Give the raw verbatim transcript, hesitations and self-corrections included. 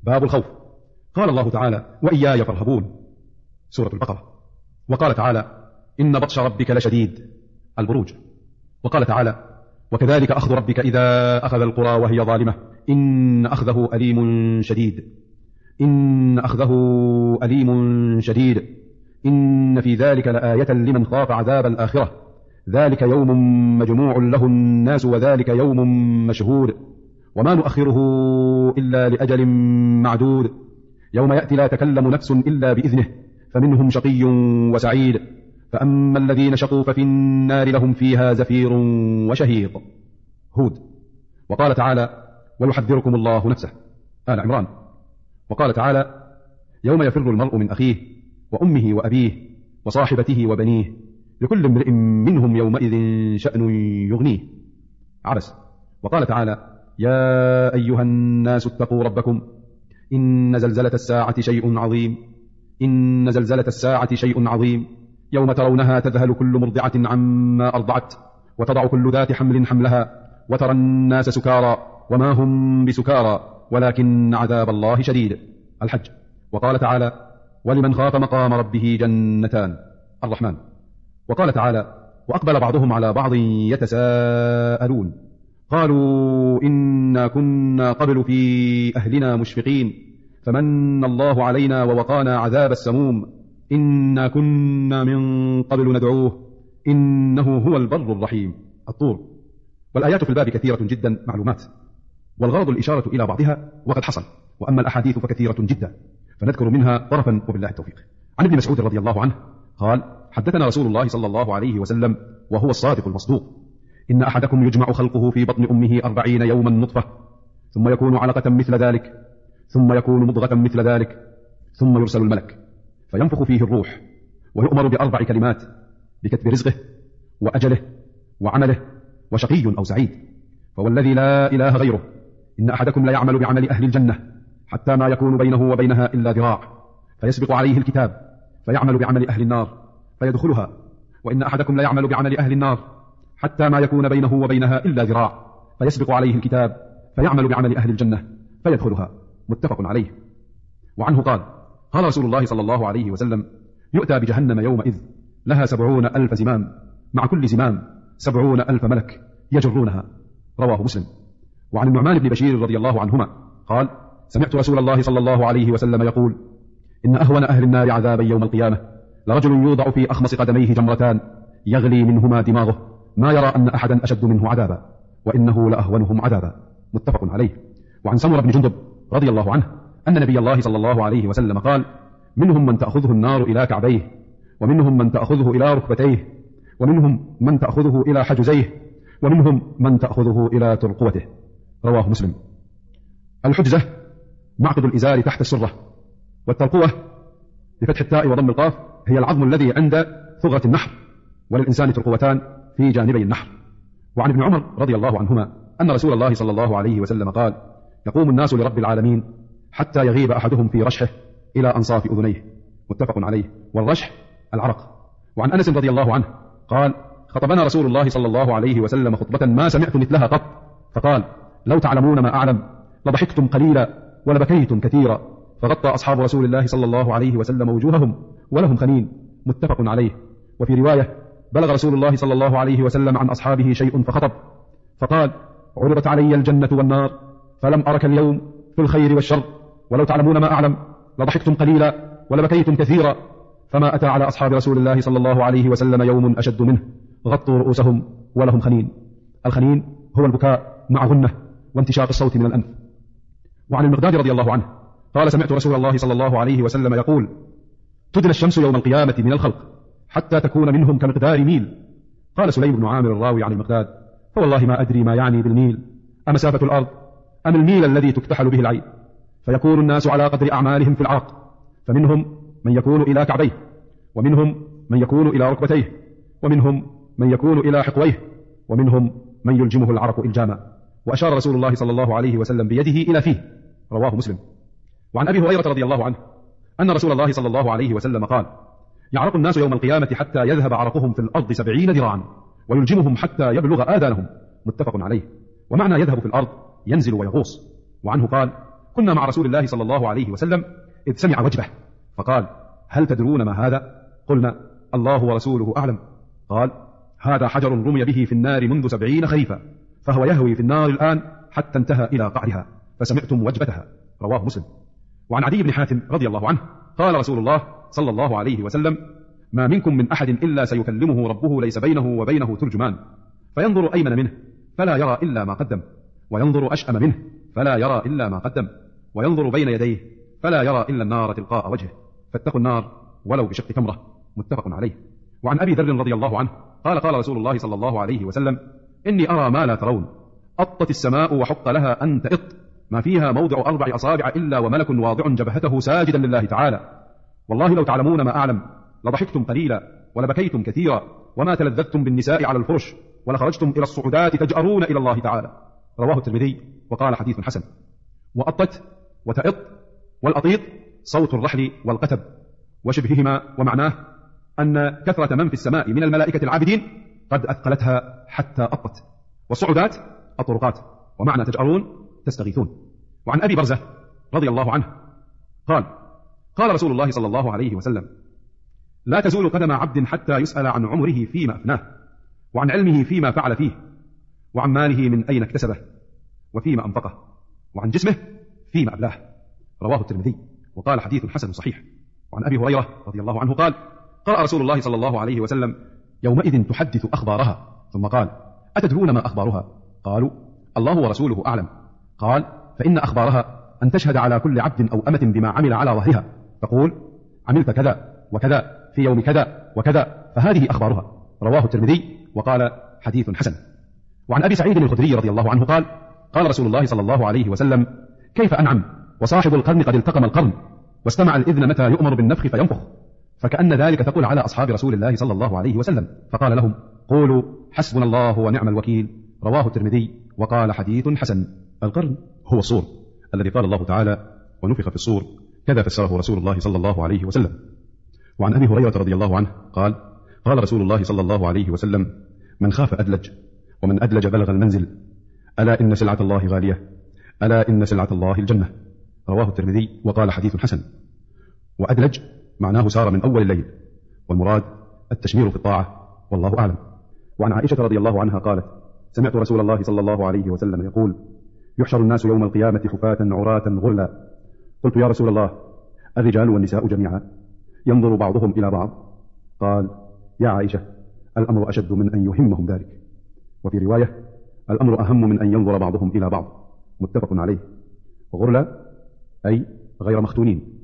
باب الخوف. قال الله تعالى: وإياي فارهبون، سورة البقرة. وقال تعالى: إن بطش ربك لشديد، البروج. وقال تعالى: وكذلك أخذ ربك إذا أخذ القرى وهي ظالمة إن أخذه أليم شديد، إن أخذه أليم شديد، إن في ذلك لآية لمن خاف عذاب الآخرة، ذلك يوم مجموع له الناس وذلك يوم مشهود، وما نؤخره إلا لأجل معدود، يوم يأتي لا تكلم نفس إلا بإذنه فمنهم شقي وسعيد، فأما الذين شقوا ففي النار لهم فيها زفير وشهيق، هود. وقال تعالى: ويحذركم الله نفسه، آل عمران. وقال تعالى: يوم يفر المرء من أخيه وأمه وأبيه وصاحبته وبنيه لكل امرئ منهم يومئذ شأن يغنيه، عبس. وقال تعالى: يا أيها الناس اتقوا ربكم إن زلزلة الساعة شيء عظيم، إن زلزلة الساعة شيء عظيم، يوم ترونها تذهل كل مرضعة عما أرضعت وتضع كل ذات حمل حملها وترى الناس سكارى وما هم بسكارى ولكن عذاب الله شديد، الحج. وقال تعالى: ولمن خاف مقام ربه جنتان، الرحمن. وقال تعالى: وأقبل بعضهم على بعض يتساءلون قالوا إنا كنا قبل في أهلنا مشفقين فمن الله علينا ووقانا عذاب السموم إنا كنا من قبل ندعوه إنه هو البر الرحيم، الطور. والآيات في الباب كثيرة جدا معلومات، والغرض الإشارة إلى بعضها وقد حصل، وأما الأحاديث فكثيرة جدا فنذكر منها طرفا وبالله التوفيق. عن ابن مسعود رضي الله عنه قال: حدثنا رسول الله صلى الله عليه وسلم وهو الصادق المصدوق: إن أحدكم يجمع خلقه في بطن أمه أربعين يوما نطفة ثم يكون علقة مثل ذلك ثم يكون مضغة مثل ذلك ثم يرسل الملك فينفخ فيه الروح ويؤمر بأربع كلمات: بكتب رزقه وأجله وعمله وشقي أو سعيد. فوالذي لا إله غيره إن أحدكم لا يعمل بعمل أهل الجنة حتى ما يكون بينه وبينها إلا ذراع فيسبق عليه الكتاب فيعمل بعمل أهل النار فيدخلها، وإن أحدكم لا يعمل بعمل أهل النار حتى ما يكون بينه وبينها إلا ذراع فيسبق عليه الكتاب فيعمل بعمل أهل الجنة فيدخلها، متفق عليه. وعنه قال: قال رسول الله صلى الله عليه وسلم: يؤتى بجهنم يومئذ لها سبعون ألف زمام مع كل زمام سبعون ألف ملك يجرونها، رواه مسلم. وعن النعمان بن بشير رضي الله عنهما قال: سمعت رسول الله صلى الله عليه وسلم يقول: إن أهون أهل النار عذابا يوم القيامة لرجل يوضع في أخمص قدميه جمرتان يغلي منهما دماغه ما يرى أن أحدا أشد منه عذابا وإنه لأهونهم عذابا، متفق عليه. وعن سمرة بن جندب رضي الله عنه أن نبي الله صلى الله عليه وسلم قال: منهم من تأخذه النار إلى كعبيه ومنهم من تأخذه إلى ركبتيه ومنهم من تأخذه إلى حجزيه ومنهم من تأخذه إلى ترقوته، رواه مسلم. الحجزة معقد الإزار تحت السرة، والترقوة بفتح التاء وضم القاف هي العظم الذي عند ثغرة النحر، وللإنسان ترقوتان في جانبي النحر. وعن ابن عمر رضي الله عنهما أن رسول الله صلى الله عليه وسلم قال: يقوم الناس لرب العالمين حتى يغيب أحدهم في رشحه إلى أنصاف أذنيه، متفق عليه. والرشح العرق. وعن أنس رضي الله عنه قال: خطبنا رسول الله صلى الله عليه وسلم خطبة ما سمعت مثلها قط، فقال: لو تعلمون ما أعلم لضحكتم قليلا ولبكيتم كثيرا، فغطى أصحاب رسول الله صلى الله عليه وسلم وجوههم ولهم خنين، متفق عليه. وفي رواية: بلغ رسول الله صلى الله عليه وسلم عن أصحابه شيء فخطب فقال: عرضت علي الجنة والنار فلم أرك اليوم في الخير والشر، ولو تعلمون ما أعلم لضحكتم قليلا ولبكيتم كثيرا، فما أتى على أصحاب رسول الله صلى الله عليه وسلم يوم أشد منه، غطوا رؤوسهم ولهم خنين. الخنين هو البكاء مع غنة وانتشاق الصوت من الأنف. وعن المقداد رضي الله عنه قال: سمعت رسول الله صلى الله عليه وسلم يقول: تدنى الشمس يوم القيامة من الخلق حتى تكون منهم كمقدار ميل. قال سليم بن عامر الراوي عن المقداد: فوالله ما أدري ما يعني بالميل، أمسافة الأرض أم الميل الذي تكتحل به العين؟ فيكون الناس على قدر أعمالهم في العرق، فمنهم من يكون إلى كعبيه ومنهم من يكون إلى ركبتيه ومنهم من يكون إلى حقويه ومنهم من يلجمه العرق إلجاما. وأشار رسول الله صلى الله عليه وسلم بيده إلى فيه، رواه مسلم. وعن أبي هريرة رضي الله عنه أن رسول الله صلى الله عليه وسلم قال: يعرق الناس يوم القيامة حتى يذهب عرقهم في الأرض سبعين ذراعا ويلجمهم حتى يبلغ آذانهم، متفق عليه. ومعنى يذهب في الأرض ينزل ويغوص. وعنه قال: كنا مع رسول الله صلى الله عليه وسلم إذ سمع وجبه فقال: هل تدرون ما هذا؟ قلنا: الله ورسوله أعلم. قال: هذا حجر رمي به في النار منذ سبعين خريفا، فهو يهوي في النار الآن حتى انتهى إلى قعرها، فسمعتم وجبتها. رواه مسلم. وعن عدي بن حاتم رضي الله عنه قال رسول الله صلى الله عليه وسلم: ما منكم من أحد إلا سيكلمه ربه ليس بينه وبينه ترجمان، فينظر أيمن منه فلا يرى إلا ما قدم، وينظر أشأم منه فلا يرى إلا ما قدم، وينظر بين يديه فلا يرى إلا النار تلقاء وجهه، فاتقوا النار ولو بشق تمرة. متفق عليه. وعن أبي ذر رضي الله عنه قال: قال رسول الله صلى الله عليه وسلم: إني أرى ما لا ترون، أطت السماء وحق لها أن تئط، ما فيها موضع أربع أصابع إلا وملك واضع جبهته ساجدا لله تعالى، والله لو تعلمون ما أعلم لضحكتم قليلا ولبكيتم كثيرا، وما تلذذتم بالنساء على الفرش، ولخرجتم إلى الصعودات تجأرون إلى الله تعالى. رواه الترمذي وقال: حديث حسن. وأطت وتئط والأطيط صوت الرحل والقتب وشبههما، ومعناه أن كثرة من في السماء من الملائكة العابدين قد أثقلتها حتى أطت. والصعودات الطرقات، ومعنى تجأرون تستغيثون. وعن أبي برزة رضي الله عنه قال: قال رسول الله صلى الله عليه وسلم: لا تزول قدم عبد حتى يسأل عن عمره فيما أفناه، وعن علمه فيما فعل فيه، وعن ماله من أين اكتسبه وفيما أنفقه، وعن جسمه فيما أبلاه. رواه الترمذي وقال: حديث حسن صحيح. وعن أبي هريرة رضي الله عنه قال: قال رسول الله صلى الله عليه وسلم: يومئذ تحدث أخبارها. ثم قال: أتدرون ما أخبارها؟ قالوا: الله ورسوله أعلم. قال: فإن أخبارها أن تشهد على كل عبد أو أمة بما عمل على ظهرها، تقول: عملت كذا وكذا في يوم كذا وكذا، فهذه أخبارها. رواه الترمذي وقال: حديث حسن. وعن أبي سعيد الخدري رضي الله عنه قال: قال رسول الله صلى الله عليه وسلم: كيف أنعم وصاحب القرن قد التقم القرن، واستمع الإذن متى يؤمر بالنفخ فينفخ، فكأن ذلك تقول على أصحاب رسول الله صلى الله عليه وسلم، فقال لهم: قولوا حسبنا الله ونعم الوكيل. رواه الترمذي وقال: حديث حسن. القرن هو الصور الذي قال الله تعالى: ونفخ في الصور، كذا فسره رسول الله صلى الله عليه وسلم. وعن أبي هريرة رضي الله عنه قال: قال رسول الله صلى الله عليه وسلم: من خاف أدلج، ومن أدلج بلغ المنزل، ألا إن سلعة الله غالية، ألا إن سلعة الله الجنة. رواه الترمذي وقال: حديث حسن. وأدلج معناه سار من أول الليل، والمراد التشمير في الطاعة، والله أعلم. وعن عائشة رضي الله عنها قالت: سمعت رسول الله صلى الله عليه وسلم يقول: يحشر الناس يوم القيامة حفاة عراة غرلا. قلت: يا رسول الله، الرجال والنساء جميعا؟ ينظر بعضهم إلى بعض. قال: يا عائشة، الأمر أشد من أن يهمهم ذلك. وفي رواية: الأمر أهم من أن ينظر بعضهم إلى بعض. متفق عليه. غرلا أي غير مختونين.